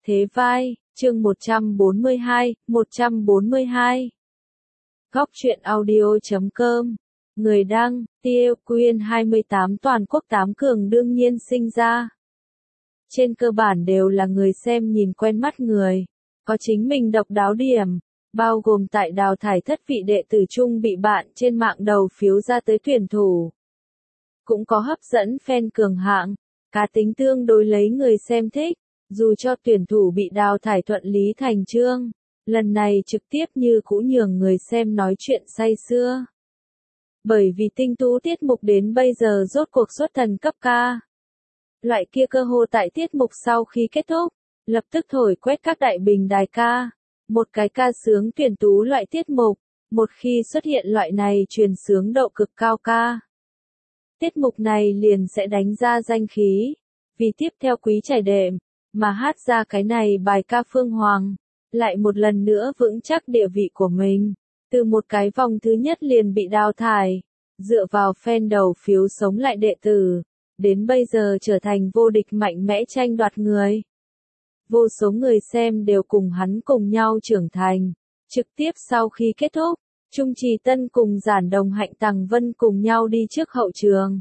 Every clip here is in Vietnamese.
Thế vai, chương 142. Góc truyện audio.com. Người đăng, Tiêu Quyên 28 toàn quốc 8 cường đương nhiên sinh ra. Trên cơ bản đều là người xem nhìn quen mắt người, có chính mình độc đáo điểm, bao gồm tại đào thải thất vị đệ tử chung bị bạn trên mạng đầu phiếu ra tới tuyển thủ. Cũng có hấp dẫn fan cường hạng, cá tính tương đối lấy người xem thích, dù cho tuyển thủ bị đào thải thuận lý thành chương, lần này trực tiếp như cũ nhường người xem nói chuyện say sưa. Bởi vì tinh tú tiết mục đến bây giờ rốt cuộc xuất thần cấp ca. Loại kia cơ hồ tại tiết mục sau khi kết thúc, lập tức thổi quét các đại bình đài ca. Một cái ca sướng tuyển tú loại tiết mục, một khi xuất hiện loại này truyền sướng độ cực cao ca. Tiết mục này liền sẽ đánh ra danh khí, vì tiếp theo quý trải đệm, mà hát ra cái này bài ca Phương Hoàng, lại một lần nữa vững chắc địa vị của mình. Từ một cái vòng thứ nhất liền bị đào thải, dựa vào fan đầu phiếu sống lại đệ tử, đến bây giờ trở thành vô địch mạnh mẽ tranh đoạt người. Vô số người xem đều cùng hắn cùng nhau trưởng thành. Trực tiếp sau khi kết thúc, Trung Trì Tân cùng Giản Đồng Hạnh Tằng Vân cùng nhau đi trước hậu trường.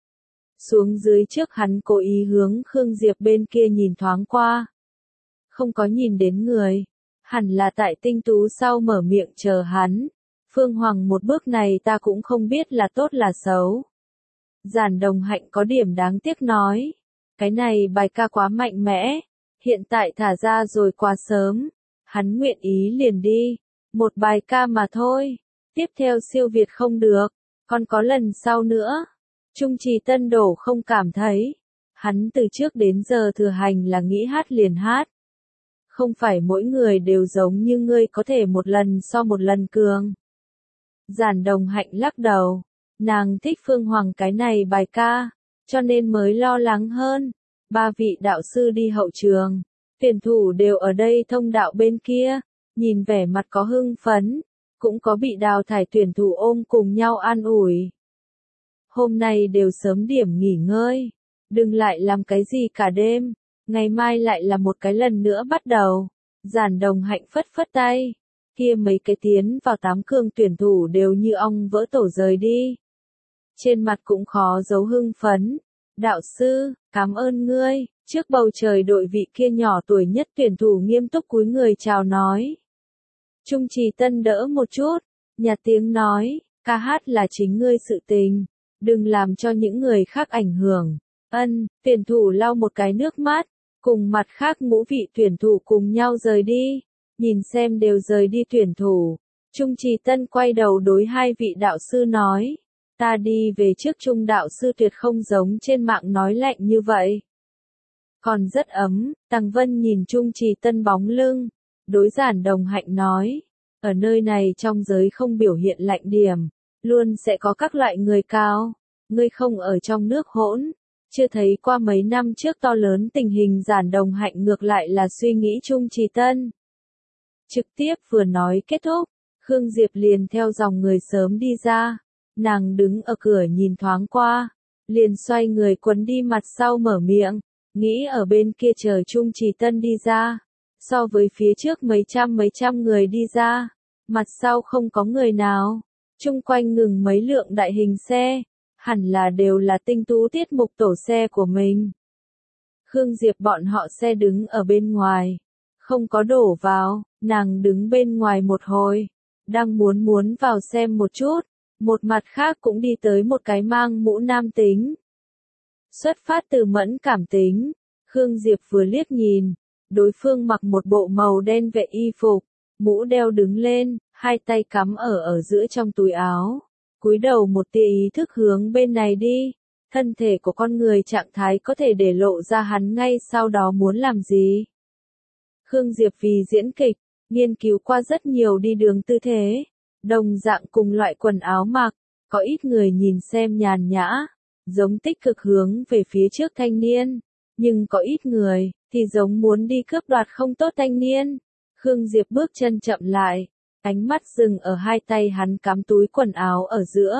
Xuống dưới trước hắn cố ý hướng Khương Diệp bên kia nhìn thoáng qua. Không có nhìn đến người, hẳn là tại tinh tú sau mở miệng chờ hắn. Phương Hoàng một bước này ta cũng không biết là tốt là xấu. Giản Đồng Hạnh có điểm đáng tiếc nói. Cái này bài ca quá mạnh mẽ, hiện tại thả ra rồi quá sớm. Hắn nguyện ý liền đi, một bài ca mà thôi. Tiếp theo siêu việt không được, còn có lần sau nữa. Trung Trì Tân đổ không cảm thấy. Hắn từ trước đến giờ thừa hành là nghĩ hát liền hát. Không phải mỗi người đều giống như ngươi có thể một lần so một lần cường. Giản Đồng Hạnh lắc đầu. Nàng thích Phương Hoàng cái này bài ca, cho nên mới lo lắng hơn. 3 vị đạo sư đi hậu trường, tuyển thủ đều ở đây thông đạo bên kia, nhìn vẻ mặt có hưng phấn, cũng có bị đào thải tuyển thủ ôm cùng nhau an ủi. Hôm nay đều sớm điểm nghỉ ngơi, đừng lại làm cái gì cả đêm, ngày mai lại là một cái lần nữa bắt đầu. Giản Đồng Hạnh phất phất tay, kia mấy cái tiến vào 8 cường tuyển thủ đều như ong vỡ tổ rời đi. Trên mặt cũng khó giấu hưng phấn. Đạo sư, cảm ơn ngươi. Trước bầu trời đội vị kia nhỏ tuổi nhất tuyển thủ nghiêm túc cúi người chào nói. Trung Trì Tân đỡ một chút, nhạt tiếng nói, ca hát là chính ngươi sự tình, đừng làm cho những người khác ảnh hưởng. Tuyển thủ lau một cái nước mắt, cùng mặt khác ngũ vị tuyển thủ cùng nhau rời đi, nhìn xem đều rời đi tuyển thủ. Trung Trì Tân quay đầu đối 2 vị đạo sư nói, ta đi về trước. Trung đạo sư tuyệt không giống trên mạng nói lạnh như vậy. Còn rất ấm. Tằng Vân nhìn Trung Trì Tân bóng lưng, đối Giản Đồng Hạnh nói, ở nơi này trong giới không biểu hiện lạnh điểm, luôn sẽ có các loại người cao. Ngươi không ở trong nước hỗn, chưa thấy qua mấy năm trước to lớn tình hình. Giản Đồng Hạnh ngược lại là suy nghĩ Trung Trì Tân. Trực tiếp vừa nói kết thúc, Khương Diệp liền theo dòng người sớm đi ra. Nàng đứng ở cửa nhìn thoáng qua, liền xoay người quấn đi mặt sau mở miệng, nghĩ ở bên kia chờ Trung Trì Tân đi ra. So với phía trước mấy trăm người đi ra, mặt sau không có người nào, chung quanh ngừng mấy lượng đại hình xe, hẳn là đều là tinh tú tiết mục tổ xe của mình. Khương Diệp bọn họ xe đứng ở bên ngoài, không có đổ vào, nàng đứng bên ngoài một hồi, đang muốn vào xem một chút. Một mặt khác cũng đi tới một cái mang mũ nam tính. Xuất phát từ mẫn cảm tính, Khương Diệp vừa liếc nhìn, đối phương mặc một bộ màu đen vệ y phục, mũ đeo đứng lên, 2 tay cắm ở giữa trong túi áo, cúi đầu một tia ý thức hướng bên này đi. Thân thể của con người trạng thái có thể để lộ ra hắn ngay sau đó muốn làm gì. Khương Diệp vì diễn kịch, nghiên cứu qua rất nhiều đi đường tư thế. Đồng dạng cùng loại quần áo mặc, có ít người nhìn xem nhàn nhã, giống tích cực hướng về phía trước thanh niên, nhưng có ít người thì giống muốn đi cướp đoạt không tốt thanh niên. Khương Diệp bước chân chậm lại, ánh mắt dừng ở 2 tay hắn cắm túi quần áo ở giữa.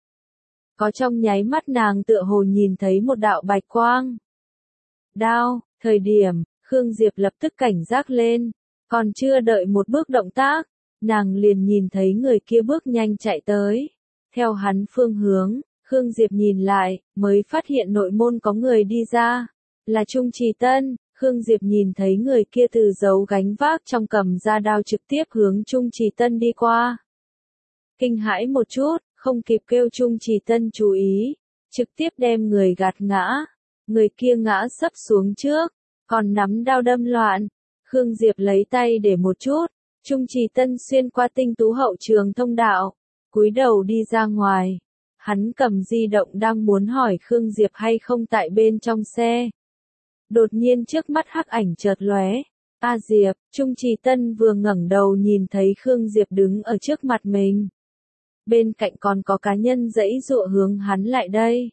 Có trong nháy mắt nàng tựa hồ nhìn thấy một đạo bạch quang. Đao, thời điểm, Khương Diệp lập tức cảnh giác lên, còn chưa đợi một bước động tác, nàng liền nhìn thấy người kia bước nhanh chạy tới. Theo hắn phương hướng, Khương Diệp nhìn lại, mới phát hiện nội môn có người đi ra, là Trung Trì Tân. Khương Diệp nhìn thấy người kia từ giấu gánh vác trong cầm ra đao trực tiếp hướng Trung Trì Tân đi qua. Kinh hãi một chút, không kịp kêu Trung Trì Tân chú ý, trực tiếp đem người gạt ngã. Người kia ngã sấp xuống trước, còn nắm đao đâm loạn. Khương Diệp lấy tay để một chút, Trung Trì Tân xuyên qua tinh tú hậu trường thông đạo, cúi đầu đi ra ngoài. Hắn cầm di động đang muốn hỏi Khương Diệp hay không tại bên trong xe. Đột nhiên trước mắt hắc ảnh chợt lóe. A Diệp, Trung Trì Tân vừa ngẩng đầu nhìn thấy Khương Diệp đứng ở trước mặt mình. Bên cạnh còn có cá nhân giãy giụa hướng hắn lại đây.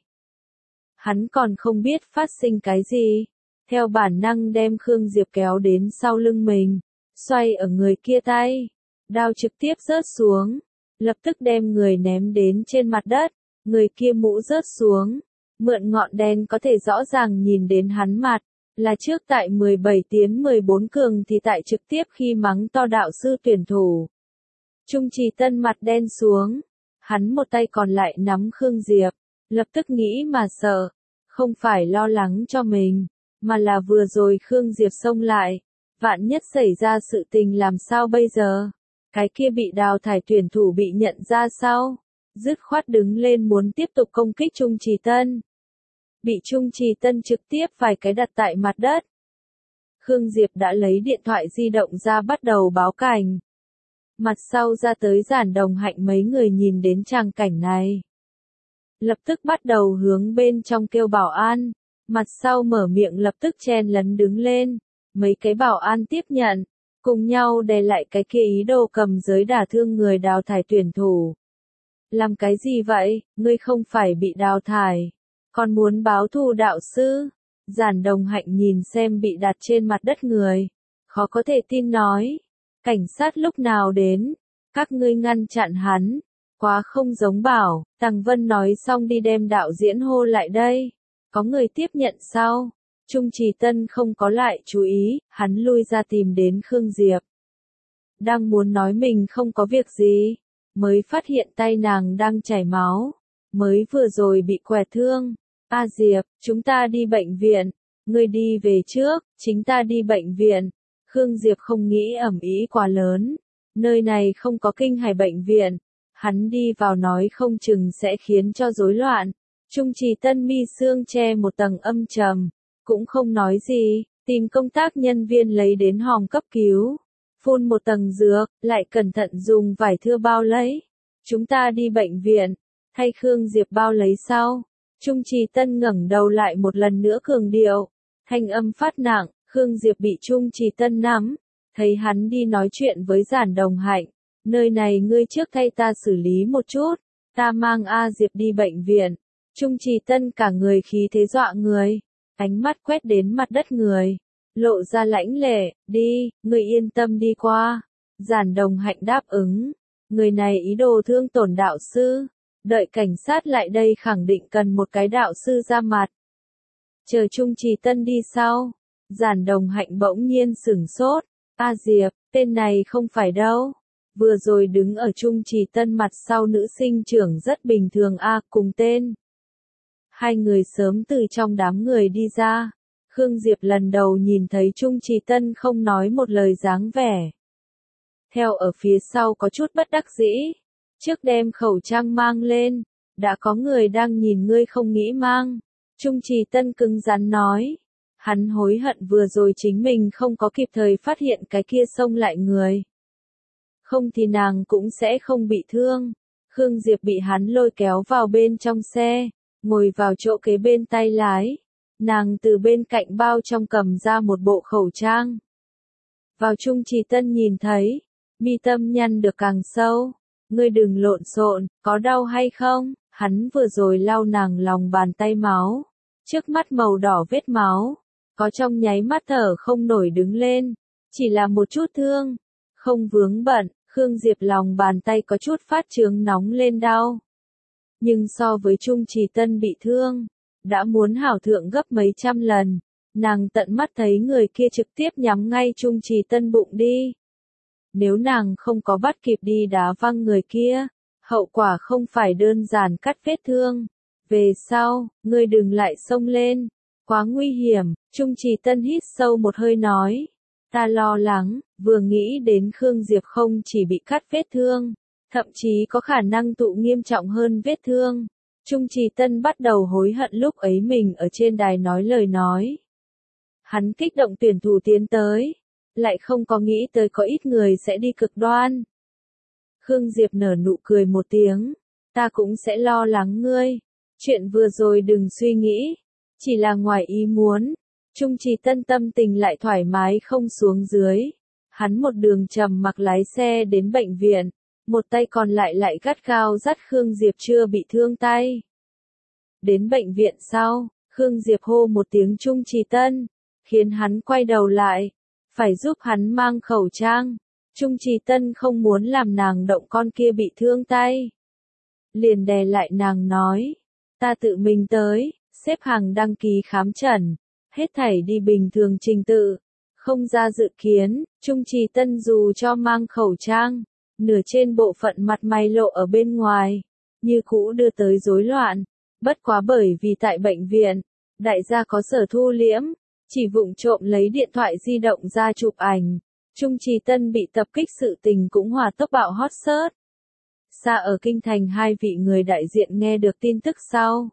Hắn còn không biết phát sinh cái gì. Theo bản năng đem Khương Diệp kéo đến sau lưng mình, xoay ở người kia tay. Đao trực tiếp rớt xuống, lập tức đem người ném đến trên mặt đất. Người kia mũ rớt xuống, mượn ngọn đèn có thể rõ ràng nhìn đến hắn mặt. Là trước tại 17 tiến 14 cường thì tại trực tiếp khi mắng to đạo sư tuyển thủ. Trung Trì Tân mặt đen xuống, hắn một tay còn lại nắm Khương Diệp, lập tức nghĩ mà sợ, không phải lo lắng cho mình, mà là vừa rồi Khương Diệp xông lại, vạn nhất xảy ra sự tình làm sao bây giờ, cái kia bị đào thải tuyển thủ bị nhận ra sau, dứt khoát đứng lên muốn tiếp tục công kích Trung Trì Tân. Bị Trung Trì Tân trực tiếp vài cái đặt tại mặt đất. Khương Diệp đã lấy điện thoại di động ra bắt đầu báo cảnh. Mặt sau ra tới Giản Đồng Hạnh mấy người nhìn đến tràng cảnh này. Lập tức bắt đầu hướng bên trong kêu bảo an. Mặt sau mở miệng lập tức chen lấn đứng lên. Mấy cái bảo an tiếp nhận. Cùng nhau đè lại cái kia ý đồ cầm giới đả thương người đào thải tuyển thủ. Làm cái gì vậy, ngươi không phải bị đào thải. Còn muốn báo thù đạo sư. Giản Đồng Hạnh nhìn xem bị đặt trên mặt đất người. Khó có thể tin nói. Cảnh sát lúc nào đến? Các ngươi ngăn chặn hắn. Quá không giống bảo. Tằng Vân nói xong đi đem đạo diễn hô lại đây. Có người tiếp nhận sau. Trung Trì Tân không có lại chú ý. Hắn lui ra tìm đến Khương Diệp. Đang muốn nói mình không có việc gì. Mới phát hiện tay nàng đang chảy máu. Mới vừa rồi bị quẹt thương. A Diệp, chúng ta đi bệnh viện. Ngươi đi về trước, chính ta đi bệnh viện. Khương Diệp không nghĩ ầm ĩ quá lớn. Nơi này không có kinh hài bệnh viện. Hắn đi vào nói không chừng sẽ khiến cho rối loạn. Trung Trì Tân mi xương che một tầng âm trầm. Cũng không nói gì, tìm công tác nhân viên lấy đến hòm cấp cứu. Phun một tầng dược, lại cẩn thận dùng vải thưa bao lấy. Chúng ta đi bệnh viện. Thay Khương Diệp bao lấy sau. Trung Trì Tân ngẩng đầu lại một lần nữa cường điệu. Thanh âm phát nặng, Khương Diệp bị Trung Trì Tân nắm. Thấy hắn đi nói chuyện với Giản Đồng Hạnh. Nơi này ngươi trước thay ta xử lý một chút. Ta mang A Diệp đi bệnh viện. Trung Trì Tân cả người khí thế dọa người. Ánh mắt quét đến mặt đất người. Lộ ra lãnh lệ, đi, ngươi yên tâm đi qua. Giản Đồng Hạnh đáp ứng. Người này ý đồ thương tổn đạo sư. Đợi cảnh sát lại đây khẳng định cần một cái đạo sư ra mặt. Chờ Trung Trì Tân đi sau. Giản Đồng Hạnh bỗng nhiên sửng sốt. A Diệp, tên này không phải đâu. Vừa rồi đứng ở Trung Trì Tân mặt sau nữ sinh trưởng rất bình thường a cùng tên. Hai người sớm từ trong đám người đi ra. Khương Diệp lần đầu nhìn thấy Trung Trì Tân không nói một lời dáng vẻ. Theo ở phía sau có chút bất đắc dĩ. Trước đem khẩu trang mang lên. Đã có người đang nhìn ngươi không nghĩ mang. Trung Trì Tân cứng rắn nói. Hắn hối hận vừa rồi chính mình không có kịp thời phát hiện cái kia xông lại người. Không thì nàng cũng sẽ không bị thương. Khương Diệp bị hắn lôi kéo vào bên trong xe. Ngồi vào chỗ kế bên tay lái. Nàng từ bên cạnh bao trong cầm ra một bộ khẩu trang. Vào Trung Trì Tân nhìn thấy. Mi tâm nhăn được càng sâu. Ngươi đừng lộn xộn, có đau hay không? Hắn vừa rồi lau nàng lòng bàn tay máu. Trước mắt màu đỏ vết máu. Có trong nháy mắt thở không nổi đứng lên. Chỉ là một chút thương. Không vướng bận, Khương Diệp lòng bàn tay có chút phát chướng nóng lên đau. Nhưng so với Trung Trì Tân bị thương. Đã muốn hảo thượng gấp mấy trăm lần. nàng tận mắt thấy người kia trực tiếp nhắm ngay Trung Trì Tân bụng đi. Nếu nàng không có bắt kịp đi đá văng người kia, hậu quả không phải đơn giản cắt vết thương. Về sau, ngươi đừng lại xông lên, quá nguy hiểm. Trung Trì Tân hít sâu một hơi nói. Ta lo lắng, vừa nghĩ đến Khương Diệp không chỉ bị cắt vết thương, thậm chí có khả năng tụ nghiêm trọng hơn vết thương. Trung Trì Tân bắt đầu hối hận lúc ấy mình ở trên đài nói lời nói. Hắn kích động tuyển thủ tiến tới, lại không có nghĩ tới có ít người sẽ đi cực đoan. Khương Diệp nở nụ cười một tiếng, ta cũng sẽ lo lắng ngươi. Chuyện vừa rồi đừng suy nghĩ, chỉ là ngoài ý muốn. Trung Trì Tân tâm tình lại thoải mái không xuống dưới. Hắn một đường trầm mặc lái xe đến bệnh viện, một tay còn lại gắt gao dắt Khương Diệp chưa bị thương tay. Đến bệnh viện sau, Khương Diệp hô một tiếng Trung Trì Tân, khiến hắn quay đầu lại, phải giúp hắn mang khẩu trang. Trung Trì Tân không muốn làm nàng động con kia bị thương tay. Liền đè lại nàng nói, ta tự mình tới, xếp hàng đăng ký khám诊, hết thảy đi bình thường trình tự, không ra dự kiến. Trung Trì Tân dù cho mang khẩu trang, nửa trên bộ phận mặt mày lộ ở bên ngoài, như cũ đưa tới rối loạn. Bất quá bởi vì tại bệnh viện, đại gia có sở thu liễm, chỉ vụng trộm lấy điện thoại di động ra chụp ảnh. Trung Trì Tân bị tập kích sự tình cũng hòa tốc bạo hot search. Xa ở kinh thành hai vị người đại diện nghe được tin tức sau,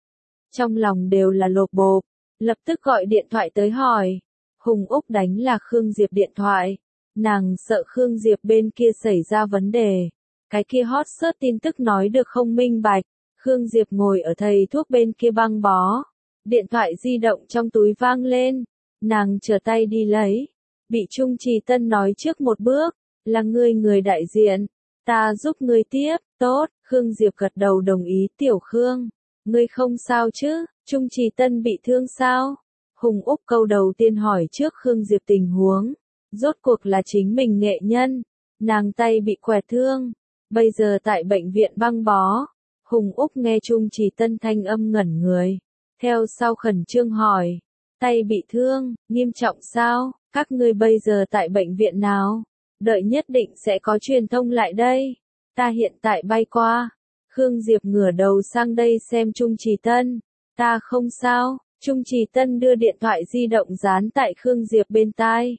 trong lòng đều là lột bột, lập tức gọi điện thoại tới hỏi. Hùng Úc đánh là Khương Diệp điện thoại, nàng sợ Khương Diệp bên kia xảy ra vấn đề. Cái kia hot search tin tức nói được không minh bạch. Khương Diệp ngồi ở thầy thuốc bên kia băng bó, điện thoại di động trong túi vang lên, nàng trở tay đi lấy, bị Trung Trì Tân nói trước một bước, là ngươi người đại diện, ta giúp ngươi tiếp. Tốt. Khương Diệp gật đầu đồng ý. Tiểu Khương, ngươi không sao chứ? Trung Trì Tân bị thương sao? Hùng Úc câu đầu tiên hỏi trước Khương Diệp tình huống, rốt cuộc là chính mình nghệ nhân, nàng tay bị quẹt thương, bây giờ tại bệnh viện băng bó. Hùng Úc nghe Trung Trì Tân thanh âm ngẩn người, theo sau khẩn trương hỏi, tay bị thương, nghiêm trọng sao? Các ngươi bây giờ tại bệnh viện nào? Đợi nhất định sẽ có truyền thông lại đây. Ta hiện tại bay qua. Khương Diệp ngửa đầu sang đây xem Trung Trì Tân. Ta không sao. Trung Trì Tân đưa điện thoại di động dán tại Khương Diệp bên tai.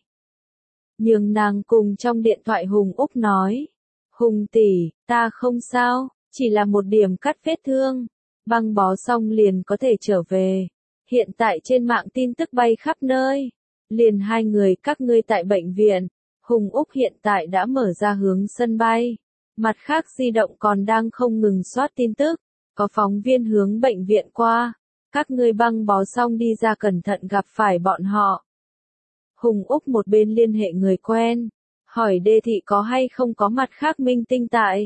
Nhưng nàng cùng trong điện thoại Hùng Úc nói. Hùng tỷ, ta không sao, chỉ là một điểm cắt vết thương. Băng bó xong liền có thể trở về. Hiện tại trên mạng tin tức bay khắp nơi. Liền hai người các ngươi tại bệnh viện. Hùng Úc hiện tại đã mở ra hướng sân bay. Mặt khác di động còn đang không ngừng soát tin tức. Có phóng viên hướng bệnh viện qua. Các ngươi băng bó xong đi ra cẩn thận gặp phải bọn họ. Hùng Úc một bên liên hệ người quen. Hỏi Đê Thị có hay không có mặt khác minh tinh tại.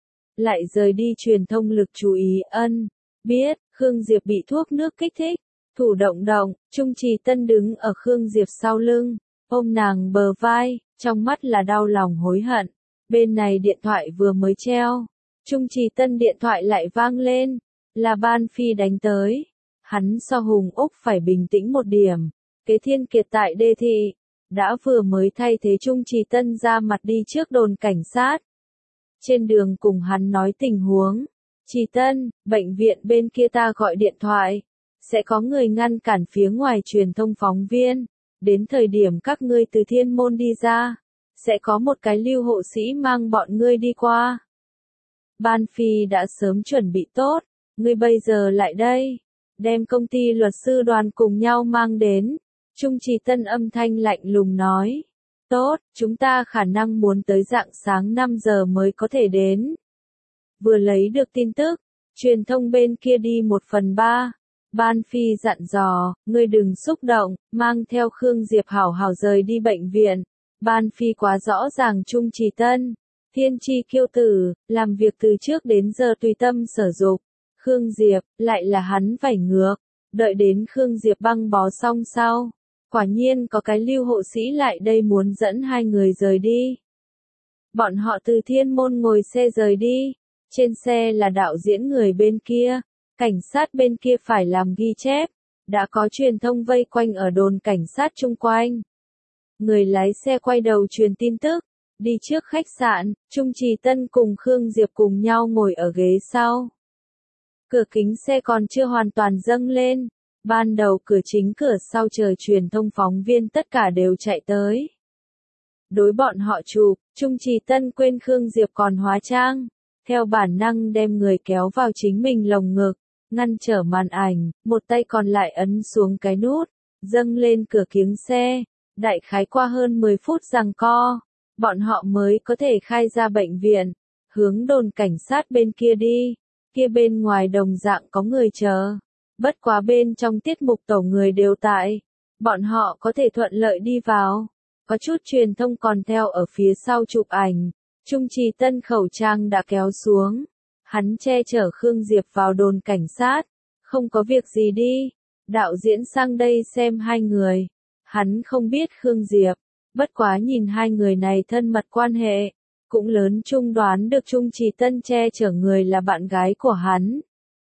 Lại rời đi truyền thông lực chú ý. Biết. Khương Diệp bị thuốc nước kích thích. Thủ động động. Trung Trì Tân đứng ở Khương Diệp sau lưng. Ôm nàng bờ vai. Trong mắt là đau lòng hối hận. Bên này điện thoại vừa mới treo. Trung Trì Tân điện thoại lại vang lên. Là Ban Phi đánh tới. Hắn so Hùng Úc phải bình tĩnh một điểm. Kế Thiên Kiệt tại Đê Thị. Đã vừa mới thay thế Trung Trì Tân ra mặt đi trước đồn cảnh sát. Trên đường cùng hắn nói tình huống. Trì Tân, bệnh viện bên kia ta gọi điện thoại. Sẽ có người ngăn cản phía ngoài truyền thông phóng viên. Đến thời điểm các ngươi từ Thiên Môn đi ra. Sẽ có một cái lưu hộ sĩ mang bọn ngươi đi qua. Ban Phi đã sớm chuẩn bị tốt. Ngươi bây giờ lại đây. Đem công ty luật sư đoàn cùng nhau mang đến. Trung Trì Tân âm thanh lạnh lùng nói. Tốt, chúng ta khả năng muốn tới rạng sáng 5 giờ mới có thể đến. Vừa lấy được tin tức, truyền thông bên kia đi 1/3. Ban Phi dặn dò, ngươi đừng xúc động, mang theo Khương Diệp hảo hảo rời đi bệnh viện. Ban Phi quá rõ ràng Trung Trì Tân, thiên chi kiêu tử, làm việc từ trước đến giờ tùy tâm sở dục. Khương Diệp, lại là hắn vảy ngược. Đợi đến Khương Diệp băng bó xong sau. Quả nhiên có cái lưu hộ sĩ lại đây muốn dẫn hai người rời đi. Bọn họ từ Thiên Môn ngồi xe rời đi. Trên xe là đạo diễn người bên kia. Cảnh sát bên kia phải làm ghi chép. đã có truyền thông vây quanh ở đồn cảnh sát chung quanh. Người lái xe quay đầu truyền tin tức, đi trước khách sạn, Trung Trì Tân cùng Khương Diệp cùng nhau ngồi ở ghế sau. Cửa kính xe còn chưa hoàn toàn dâng lên, ban đầu cửa chính cửa sau chờ truyền thông phóng viên tất cả đều chạy tới. Đối bọn họ chụp, Trung Trì Tân quên Khương Diệp còn hóa trang, theo bản năng đem người kéo vào chính mình lồng ngực, ngăn trở màn ảnh, một tay còn lại ấn xuống cái nút, dâng lên cửa kính xe. Đại khái qua hơn 10 phút giằng co, bọn họ mới có thể khai ra bệnh viện, hướng đồn cảnh sát bên kia đi, kia bên ngoài đồng dạng có người chờ. Bất quá bên trong tiết mục tổ người đều tại, bọn họ có thể thuận lợi đi vào. Có chút truyền thông còn theo ở phía sau chụp ảnh, Trung Trì Tân khẩu trang đã kéo xuống, hắn che chở Khương Diệp vào đồn cảnh sát, không có việc gì đi, đạo diễn sang đây xem hai người. Hắn không biết Khương Diệp, bất quá nhìn hai người này thân mật quan hệ, cũng lớn chung đoán được Trung Trì Tân che chở người là bạn gái của hắn.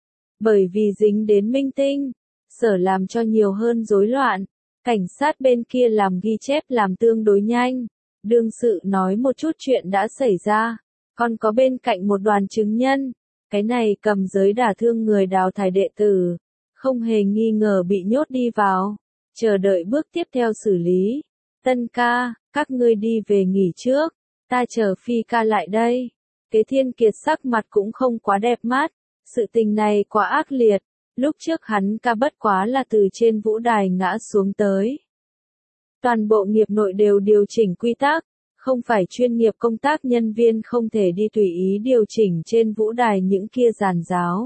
Bởi vì dính đến minh tinh, sở làm cho nhiều hơn rối loạn, cảnh sát bên kia làm ghi chép làm tương đối nhanh, đương sự nói một chút chuyện đã xảy ra, còn có bên cạnh một đoàn chứng nhân, cái này cầm giới đả thương người đào thải đệ tử, không hề nghi ngờ bị nhốt đi vào. Chờ đợi bước tiếp theo xử lý. Tân ca, các ngươi đi về nghỉ trước, ta chờ Phi ca lại đây. Kế Thiên Kiệt sắc mặt cũng không quá đẹp mắt, sự tình này quá ác liệt, lúc trước hắn ca bất quá là từ trên vũ đài ngã xuống tới. Toàn bộ nghiệp nội đều điều chỉnh quy tắc, không phải chuyên nghiệp công tác nhân viên không thể đi tùy ý điều chỉnh trên vũ đài những kia giàn giáo.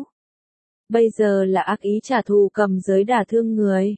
Bây giờ là ác ý trả thù cầm giới đả thương người.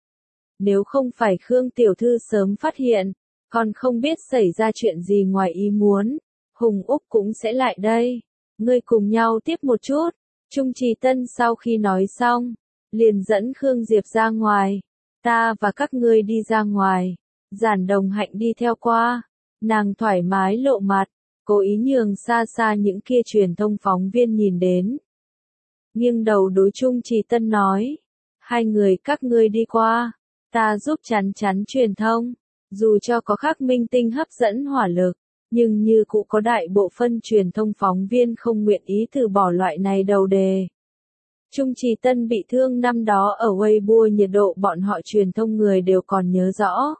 Nếu không phải Khương Tiểu Thư sớm phát hiện, còn không biết xảy ra chuyện gì ngoài ý muốn, Hùng Úc cũng sẽ lại đây. Ngươi cùng nhau tiếp một chút. Trung Trì Tân sau khi nói xong, liền dẫn Khương Diệp ra ngoài. Ta và các ngươi đi ra ngoài. Giản Đồng Hạnh đi theo qua. Nàng thoải mái lộ mặt, cố ý nhường xa xa những kia truyền thông phóng viên nhìn đến. Nghiêng đầu đối Trung Trì Tân nói. Hai người các ngươi đi qua. Ta giúp chắn truyền thông, dù cho có khác minh tinh hấp dẫn hỏa lực, nhưng như cũng có đại bộ phân truyền thông phóng viên không nguyện ý từ bỏ loại này đầu đề. Trung Trì Tân bị thương năm đó ở Weibo nhiệt độ bọn họ truyền thông người đều còn nhớ rõ.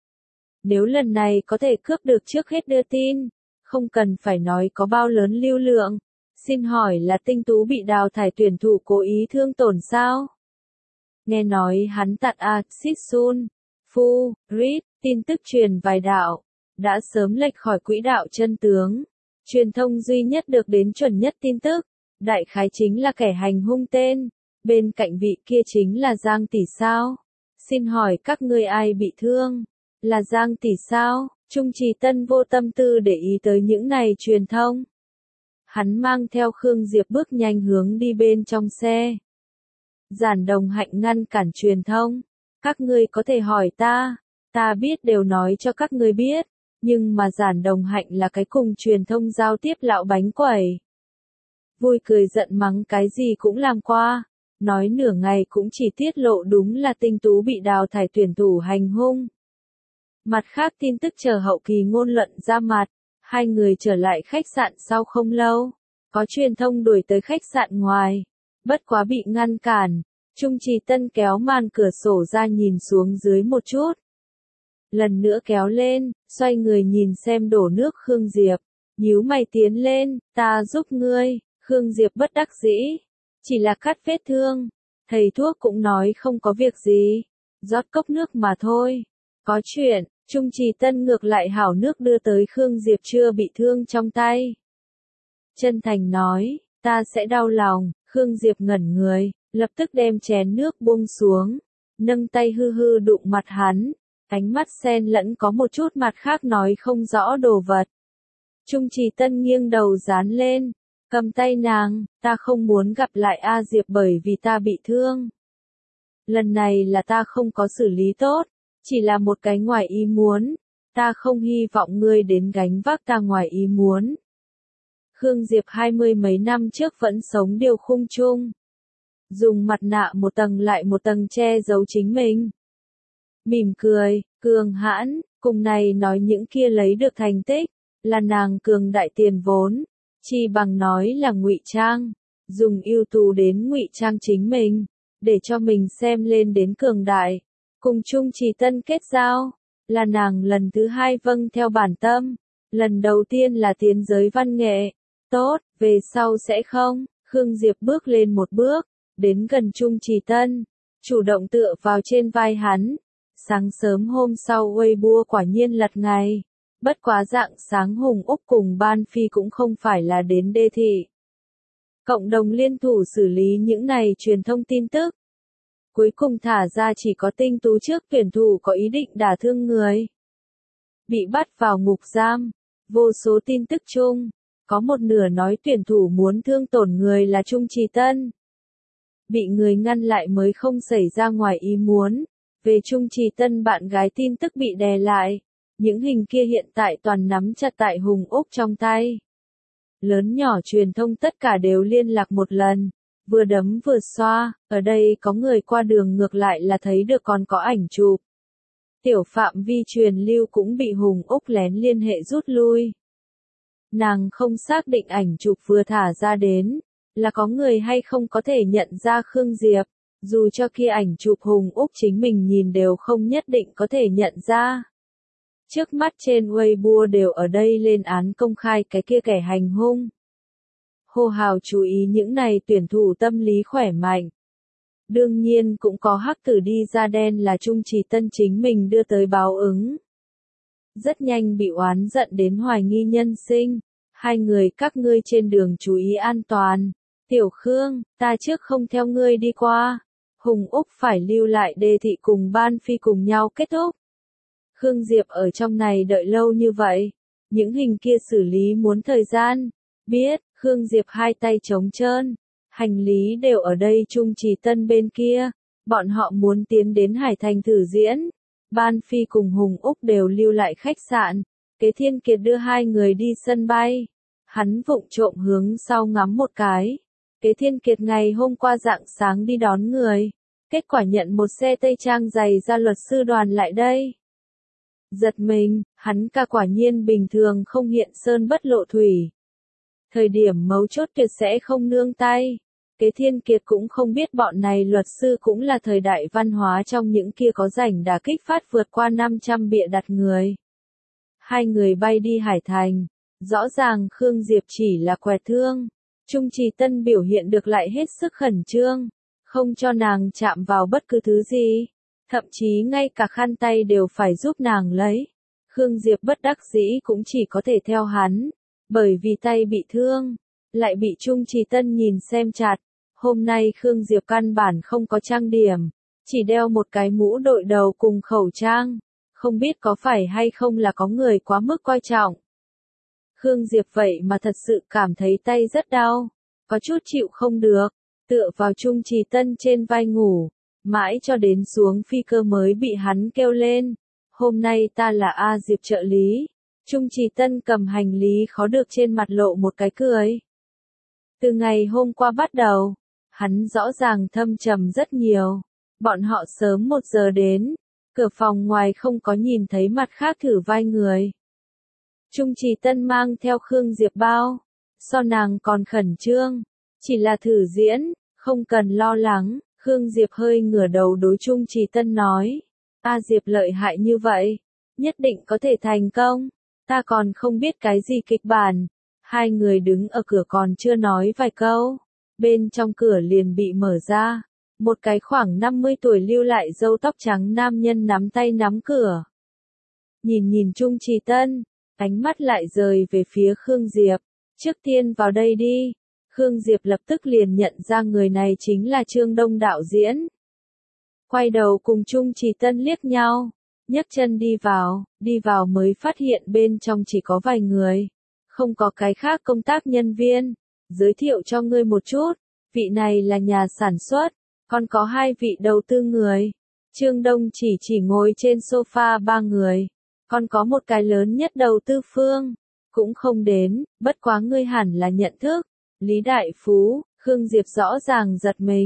Nếu lần này có thể cướp được trước hết đưa tin, không cần phải nói có bao lớn lưu lượng. Xin hỏi là Tinh Tú bị đào thải tuyển thủ cố ý thương tổn sao? Nghe nói hắn tạt axit sun, phu, rít, tin tức truyền vài đạo, đã sớm lệch khỏi quỹ đạo chân tướng. Truyền thông duy nhất được đến chuẩn nhất tin tức, đại khái chính là kẻ hành hung tên, bên cạnh vị kia chính là Giang tỷ sao? Xin hỏi các ngươi ai bị thương? Là Giang tỷ sao? Trung Trì Tân vô tâm tư để ý tới những này truyền thông. Hắn mang theo Khương Diệp bước nhanh hướng đi bên trong xe. Giản Đồng Hạnh ngăn cản truyền thông. Các ngươi có thể hỏi ta biết đều nói cho các ngươi biết, nhưng mà Giản Đồng Hạnh là cái cùng truyền thông giao tiếp lạo bánh quẩy. Vui cười giận mắng cái gì cũng làm qua, nói nửa ngày cũng chỉ tiết lộ đúng là Tinh Tú bị đào thải tuyển thủ hành hung. Mặt khác tin tức chờ hậu kỳ ngôn luận ra mặt, hai người trở lại khách sạn sau không lâu, có truyền thông đuổi tới khách sạn ngoài. Bất quá bị ngăn cản, Trung Trì Tân kéo màn cửa sổ ra nhìn xuống dưới một chút. Lần nữa kéo lên, xoay người nhìn xem đổ nước Khương Diệp, nhíu mày tiến lên, ta giúp ngươi. Khương Diệp bất đắc dĩ, chỉ là cắt vết thương, thầy thuốc cũng nói không có việc gì, rót cốc nước mà thôi. Có chuyện, Trung Trì Tân ngược lại hảo nước đưa tới Khương Diệp chưa bị thương trong tay. Chân thành nói, ta sẽ đau lòng. Khương Diệp ngẩn người, lập tức đem chén nước buông xuống, nâng tay hư hư đụng mặt hắn, ánh mắt xen lẫn có một chút mặt khác nói không rõ đồ vật. Trung Trì Tân nghiêng đầu dán lên, cầm tay nàng, ta không muốn gặp lại A Diệp bởi vì ta bị thương. Lần này là ta không có xử lý tốt, chỉ là một cái ngoài ý muốn, ta không hy vọng ngươi đến gánh vác ta ngoài ý muốn. Khương Diệp 20 mấy năm trước vẫn sống điều khung chung. dùng mặt nạ một tầng lại một tầng che giấu chính mình. Mỉm cười, cường hãn, cùng này nói những kia lấy được thành tích, là nàng cường đại tiền vốn, chi bằng nói là ngụy trang, dùng ưu tú đến ngụy trang chính mình, để cho mình xem lên đến cường đại. Cùng Trung Trì Tân kết giao, là nàng lần thứ hai vâng theo bản tâm, lần đầu tiên là tiến giới văn nghệ, tốt, về sau sẽ không. Khương Diệp bước lên một bước, đến gần Trung Trì Tân, chủ động tựa vào trên vai hắn. Sáng sớm hôm sau Weibo quả nhiên lật ngày, bất quá dạng sáng Hùng Úc cùng Ban Phi cũng không phải là đến đê thị. Cộng đồng liên thủ xử lý những này truyền thông tin tức. Cuối cùng thả ra chỉ có tinh tú trước tuyển thủ có ý định đả thương người. Bị bắt vào ngục giam, vô số tin tức chung, có một nửa nói tuyển thủ muốn thương tổn người là Trung Trì Tân. Bị người ngăn lại mới không xảy ra ngoài ý muốn. Về Trung Trì Tân bạn gái tin tức bị đè lại, những hình kia hiện tại toàn nắm chặt tại Hùng Úc trong tay. Lớn nhỏ truyền thông tất cả đều liên lạc một lần, vừa đấm vừa xoa, ở đây có người qua đường ngược lại là thấy được còn có ảnh chụp. Tiểu phạm vi truyền lưu cũng bị Hùng Úc lén liên hệ rút lui. Nàng không xác định ảnh chụp vừa thả ra đến, là có người hay không có thể nhận ra Khương Diệp. Dù cho kia ảnh chụp Hùng Úc chính mình nhìn đều không nhất định có thể nhận ra. Trước mắt trên Weibo đều ở đây lên án công khai cái kia kẻ hành hung. Hô hào chú ý những này tuyển thủ tâm lý khỏe mạnh. Đương nhiên cũng có hắc tử đi da đen là Trung Trì Tân chính mình đưa tới báo ứng. Rất nhanh bị oán giận đến hoài nghi nhân sinh. Hai người các ngươi trên đường chú ý an toàn. Tiểu Khương, ta trước không theo ngươi đi qua. Hùng Úc phải lưu lại đê thị cùng Ban Phi cùng nhau kết thúc. Khương Diệp ở trong này đợi lâu như vậy, những hình kia xử lý muốn thời gian. Biết, Khương Diệp hai tay trống trơn, hành lý đều ở đây Trung Trì Tân bên kia, bọn họ muốn tiến đến Hải Thành thử diễn. Ban Phi cùng Hùng Úc đều lưu lại khách sạn, Kế Thiên Kiệt đưa hai người đi sân bay. Hắn vụng trộm hướng sau ngắm một cái. Kế Thiên Kiệt ngày hôm qua rạng sáng đi đón người, kết quả nhận một xe tây trang dày ra luật sư đoàn lại đây. Giật mình, hắn ca quả nhiên bình thường không hiện sơn bất lộ thủy. Thời điểm mấu chốt tuyệt sẽ không nương tay. Kế Thiên Kiệt cũng không biết bọn này luật sư cũng là thời đại văn hóa trong những kia có rảnh đả kích phát vượt qua 500 bịa đặt người. Hai người bay đi Hải Thành, rõ ràng Khương Diệp chỉ là quẹt thương. Trung Trì Tân biểu hiện được lại hết sức khẩn trương, không cho nàng chạm vào bất cứ thứ gì, thậm chí ngay cả khăn tay đều phải giúp nàng lấy. Khương Diệp bất đắc dĩ cũng chỉ có thể theo hắn, bởi vì tay bị thương, lại bị Trung Trì Tân nhìn xem chặt. Hôm nay Khương Diệp căn bản không có trang điểm, chỉ đeo một cái mũ đội đầu cùng khẩu trang, không biết có phải hay không là có người quá mức coi trọng. Khương Diệp vậy mà thật sự cảm thấy tay rất đau, có chút chịu không được, tựa vào Trung Trì Tân trên vai ngủ, mãi cho đến xuống phi cơ mới bị hắn kêu lên. Hôm nay ta là A Diệp trợ lý. Trung Trì Tân cầm hành lý khó được trên mặt lộ một cái cười. Từ ngày hôm qua bắt đầu, hắn rõ ràng thâm trầm rất nhiều. Bọn họ sớm 1 giờ đến, cửa phòng ngoài không có nhìn thấy mặt khác thử vai người. Trung Trì Tân mang theo Khương Diệp bao, so nàng còn khẩn trương, chỉ là thử diễn, không cần lo lắng. Khương Diệp hơi ngửa đầu đối Trung Trì Tân nói, A Diệp lợi hại như vậy, nhất định có thể thành công, ta còn không biết cái gì kịch bản. Hai người đứng ở cửa còn chưa nói vài câu, bên trong cửa liền bị mở ra, một cái khoảng 50 tuổi lưu lại râu tóc trắng nam nhân nắm tay nắm cửa. Nhìn Trung Trì Tân, ánh mắt lại rời về phía Khương Diệp, trước tiên vào đây đi. Khương Diệp lập tức liền nhận ra người này chính là Trương Đông đạo diễn. Quay đầu cùng Trung Trì Tân liếc nhau, nhấc chân đi vào mới phát hiện bên trong chỉ có vài người, không có cái khác công tác nhân viên. Giới thiệu cho ngươi một chút, vị này là nhà sản xuất, còn có 2 vị đầu tư người. Trương Đông chỉ ngồi trên sofa 3 người, còn có một cái lớn nhất đầu tư phương, cũng không đến, bất quá ngươi hẳn là nhận thức. Lý Đại Phú. Khương Diệp rõ ràng giật mình,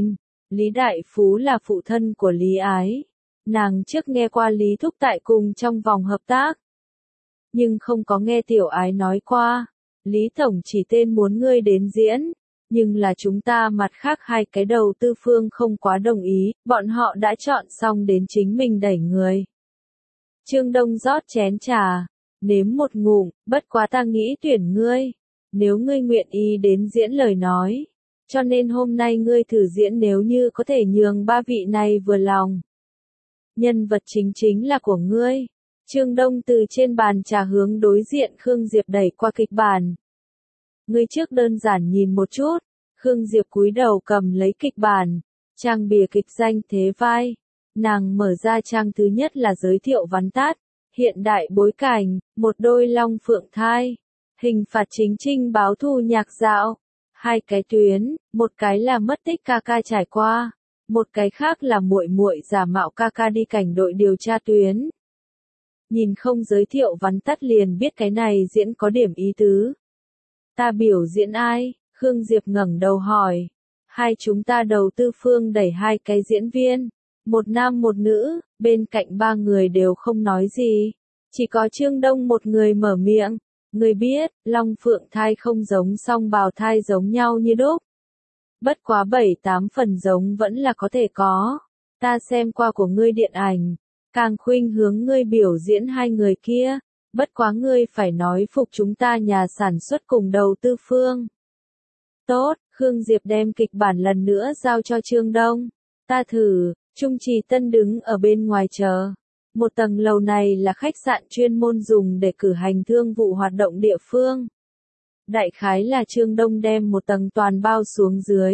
Lý Đại Phú là phụ thân của Lý Ái. Nàng trước nghe qua Lý Thúc tại cùng trong vòng hợp tác. Nhưng không có nghe Tiểu Ái nói qua. Lý Tổng chỉ tên muốn ngươi đến diễn. Nhưng là chúng ta mặt khác hai cái đầu tư phương không quá đồng ý, bọn họ đã chọn xong đến chính mình đẩy người. Trương Đông rót chén trà, nếm một ngụm, bất quá ta nghĩ tuyển ngươi. Nếu ngươi nguyện ý đến diễn lời nói. Cho nên hôm nay ngươi thử diễn nếu như có thể nhường ba vị này vừa lòng. Nhân vật chính là của ngươi. Trương Đông từ trên bàn trà hướng đối diện Khương Diệp đẩy qua kịch bản. Ngươi trước đơn giản nhìn một chút. Khương Diệp cúi đầu cầm lấy kịch bản. Trang bìa kịch danh thế vai. Nàng mở ra trang thứ nhất là giới thiệu vắn tắt. Hiện đại bối cảnh, một đôi long phượng thai. Hình phạt chính trinh báo thù nhạc dạo. Hai cái tuyến, một cái là mất tích ca ca trải qua, một cái khác là muội muội giả mạo ca ca đi cảnh đội điều tra tuyến. Nhìn không giới thiệu vắn tắt liền biết cái này diễn có điểm ý tứ. Ta biểu diễn ai? Khương Diệp ngẩng đầu hỏi. Hai chúng ta đầu tư phương đẩy hai cái diễn viên, một nam một nữ, bên cạnh ba người đều không nói gì. Chỉ có Trương Đông một người mở miệng. Người biết, long phượng thai không giống song bào thai giống nhau như đúc. Bất quá 7-8 phần giống vẫn là có thể có. Ta xem qua của ngươi điện ảnh, càng khuynh hướng ngươi biểu diễn hai người kia. Bất quá ngươi phải nói phục chúng ta nhà sản xuất cùng đầu tư phương. Tốt, Khương Diệp đem kịch bản lần nữa giao cho Trương Đông. Ta thử, Trung Trì Tân đứng ở bên ngoài chờ. Một tầng lầu này là khách sạn chuyên môn dùng để cử hành thương vụ hoạt động địa phương. Đại khái là Trương Đông đem một tầng toàn bao xuống dưới.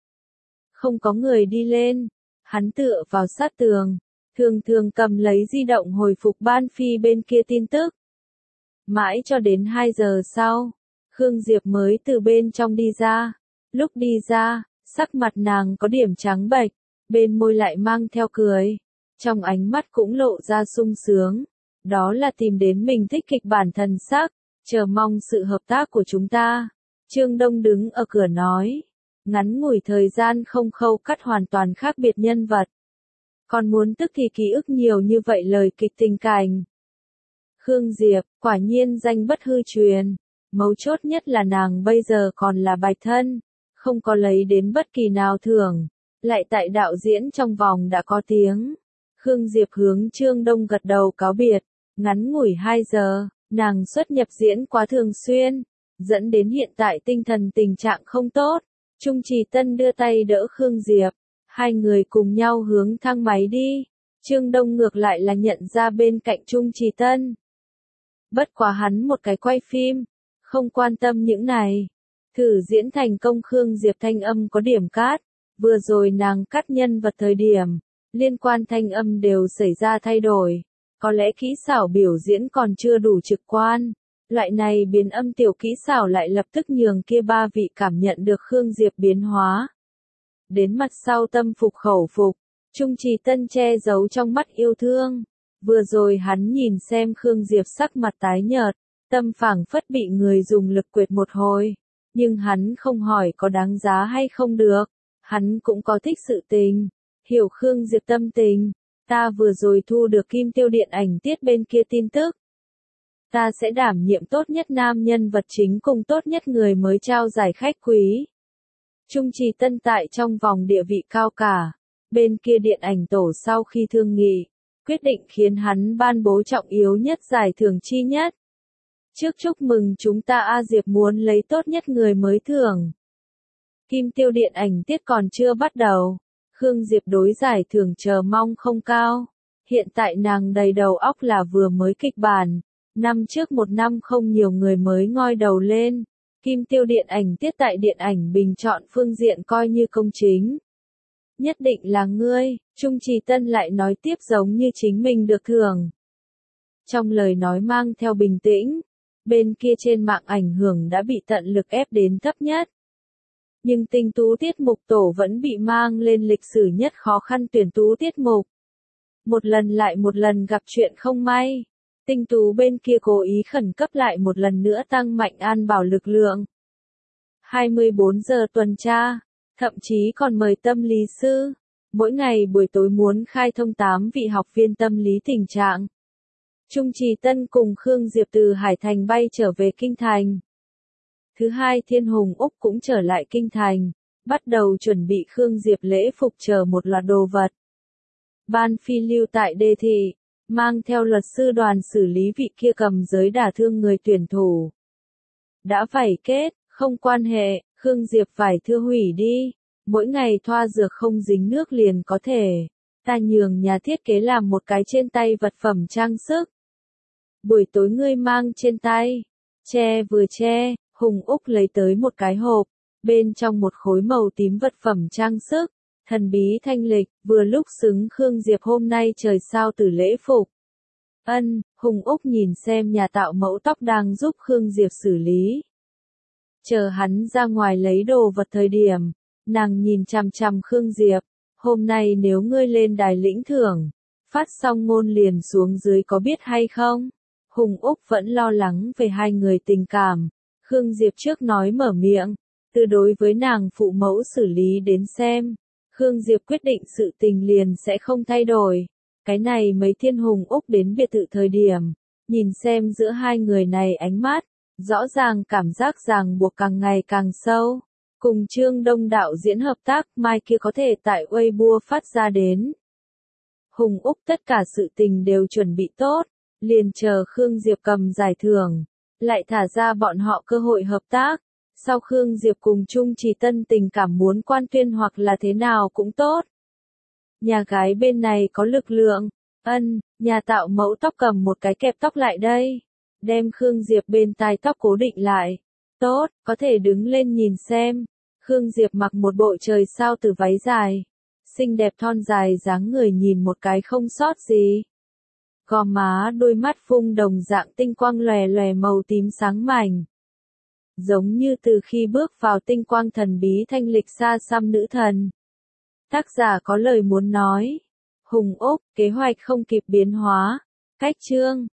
Không có người đi lên. Hắn tựa vào sát tường. Thường cầm lấy di động hồi phục ban phi bên kia tin tức. Mãi cho đến 2 giờ sau. Khương Diệp mới từ bên trong đi ra. Lúc đi ra, sắc mặt nàng có điểm trắng bệch. Bên môi lại mang theo cười. Trong ánh mắt cũng lộ ra sung sướng. Đó là tìm đến mình thích kịch bản thần sắc, chờ mong sự hợp tác của chúng ta. Trương Đông đứng ở cửa nói. Ngắn ngủi thời gian không khâu cắt hoàn toàn khác biệt nhân vật. Còn muốn tức thì ký ức nhiều như vậy lời kịch tình cảnh. Khương Diệp, quả nhiên danh bất hư truyền. Mấu chốt nhất là nàng bây giờ còn là bạch thân. Không có lấy đến bất kỳ nào thưởng. Lại tại đạo diễn trong vòng đã có tiếng. Khương Diệp hướng Trương Đông gật đầu cáo biệt, ngắn ngủi 2 giờ, nàng xuất nhập diễn quá thường xuyên, dẫn đến hiện tại tinh thần tình trạng không tốt. Trung Trì Tân đưa tay đỡ Khương Diệp, hai người cùng nhau hướng thang máy đi. Trương Đông ngược lại là nhận ra bên cạnh Trung Trì Tân. Bất quá hắn một cái quay phim, không quan tâm những này. Thử diễn thành công Khương Diệp thanh âm có điểm cát, vừa rồi nàng cắt nhân vật thời điểm. Liên quan thanh âm đều xảy ra thay đổi. Có lẽ kỹ xảo biểu diễn còn chưa đủ trực quan. Loại này biến âm tiểu kỹ xảo lại lập tức nhường kia ba vị cảm nhận được Khương Diệp biến hóa. Đến mặt sau tâm phục khẩu phục. Trung Trì Tân che giấu trong mắt yêu thương. Vừa rồi hắn nhìn xem Khương Diệp sắc mặt tái nhợt. Tâm phảng phất bị người dùng lực quệt một hồi. Nhưng hắn không hỏi có đáng giá hay không được. Hắn cũng có thích sự tình. Hiểu Khương Diệp tâm tình, ta vừa rồi thu được Kim Tiêu điện ảnh tiết bên kia tin tức. Ta sẽ đảm nhiệm tốt nhất nam nhân vật chính cùng tốt nhất người mới trao giải khách quý. Trung Trì Tân tại trong vòng địa vị cao cả. Bên kia điện ảnh tổ sau khi thương nghị, quyết định khiến hắn ban bố trọng yếu nhất giải thưởng chi nhất. Trước chúc mừng chúng ta A Diệp muốn lấy tốt nhất người mới thưởng. Kim Tiêu điện ảnh tiết còn chưa bắt đầu. Khương Diệp đối giải thưởng chờ mong không cao. Hiện tại nàng đầy đầu óc là vừa mới kịch bản. Năm trước một năm không nhiều người mới ngoi đầu lên. Kim Tiêu điện ảnh tiết tại điện ảnh bình chọn phương diện coi như công chính. Nhất định là ngươi, Trung Trì Tân lại nói tiếp giống như chính mình được thưởng. Trong lời nói mang theo bình tĩnh. Bên kia trên mạng ảnh hưởng đã bị tận lực ép đến thấp nhất. Nhưng tinh tú tiết mục tổ vẫn bị mang lên lịch sử nhất khó khăn tuyển tú tiết mục. Một lần lại một lần gặp chuyện không may. Tinh tú bên kia cố ý khẩn cấp lại một lần nữa tăng mạnh an bảo lực lượng. 24 giờ tuần tra. Thậm chí còn mời tâm lý sư. Mỗi ngày buổi tối muốn khai thông 8 vị học viên tâm lý tình trạng. Trung Trì Tân cùng Khương Diệp từ Hải Thành bay trở về Kinh Thành. Thứ hai Thiên Hùng Úc cũng trở lại Kinh Thành, bắt đầu chuẩn bị Khương Diệp lễ phục chờ một loạt đồ vật. Ban Phi lưu tại Đê Thị, mang theo luật sư đoàn xử lý vị kia cầm giới đả thương người tuyển thủ. Đã phải kết, không quan hệ, Khương Diệp phải thưa hủy đi, mỗi ngày thoa dược không dính nước liền có thể. Ta nhường nhà thiết kế làm một cái trên tay vật phẩm trang sức. Buổi tối ngươi mang trên tay, vừa che, Hùng Úc lấy tới một cái hộp, bên trong một khối màu tím vật phẩm trang sức, thần bí thanh lịch, vừa lúc xứng Khương Diệp hôm nay trời sao tử lễ phục. Hùng Úc nhìn xem nhà tạo mẫu tóc đang giúp Khương Diệp xử lý. Chờ hắn ra ngoài lấy đồ vật thời điểm, nàng nhìn chằm chằm Khương Diệp, hôm nay nếu ngươi lên đài lĩnh thưởng, phát xong ngôn liền xuống dưới có biết hay không? Hùng Úc vẫn lo lắng về hai người tình cảm, Khương Diệp trước nói mở miệng, từ đối với nàng phụ mẫu xử lý đến xem, Khương Diệp quyết định sự tình liền sẽ không thay đổi. Cái này mấy thiên Hùng Úc đến biệt thự thời điểm, nhìn xem giữa hai người này ánh mắt, rõ ràng cảm giác ràng buộc càng ngày càng sâu. Cùng Trương Đông đạo diễn hợp tác mai kia có thể tại Weibo phát ra đến. Hùng Úc tất cả sự tình đều chuẩn bị tốt, liền chờ Khương Diệp cầm giải thưởng, lại thả ra bọn họ cơ hội hợp tác. Sau Khương Diệp cùng Trung Trì Tân tình cảm muốn quan tuyên hoặc là thế nào cũng tốt. Nhà gái bên này có lực lượng. Nhà tạo mẫu tóc cầm một cái kẹp tóc lại đây. Đem Khương Diệp bên tai tóc cố định lại. Tốt, có thể đứng lên nhìn xem. Khương Diệp mặc một bộ trời sao từ váy dài. Xinh đẹp thon dài dáng người nhìn một cái không sót gì. Gò má đôi mắt phung đồng dạng tinh quang lòe lòe màu tím sáng mảnh. Giống như từ khi bước vào tinh quang thần bí thanh lịch xa xăm nữ thần. Tác giả có lời muốn nói. Hùng Úc, kế hoạch không kịp biến hóa. Cách chương.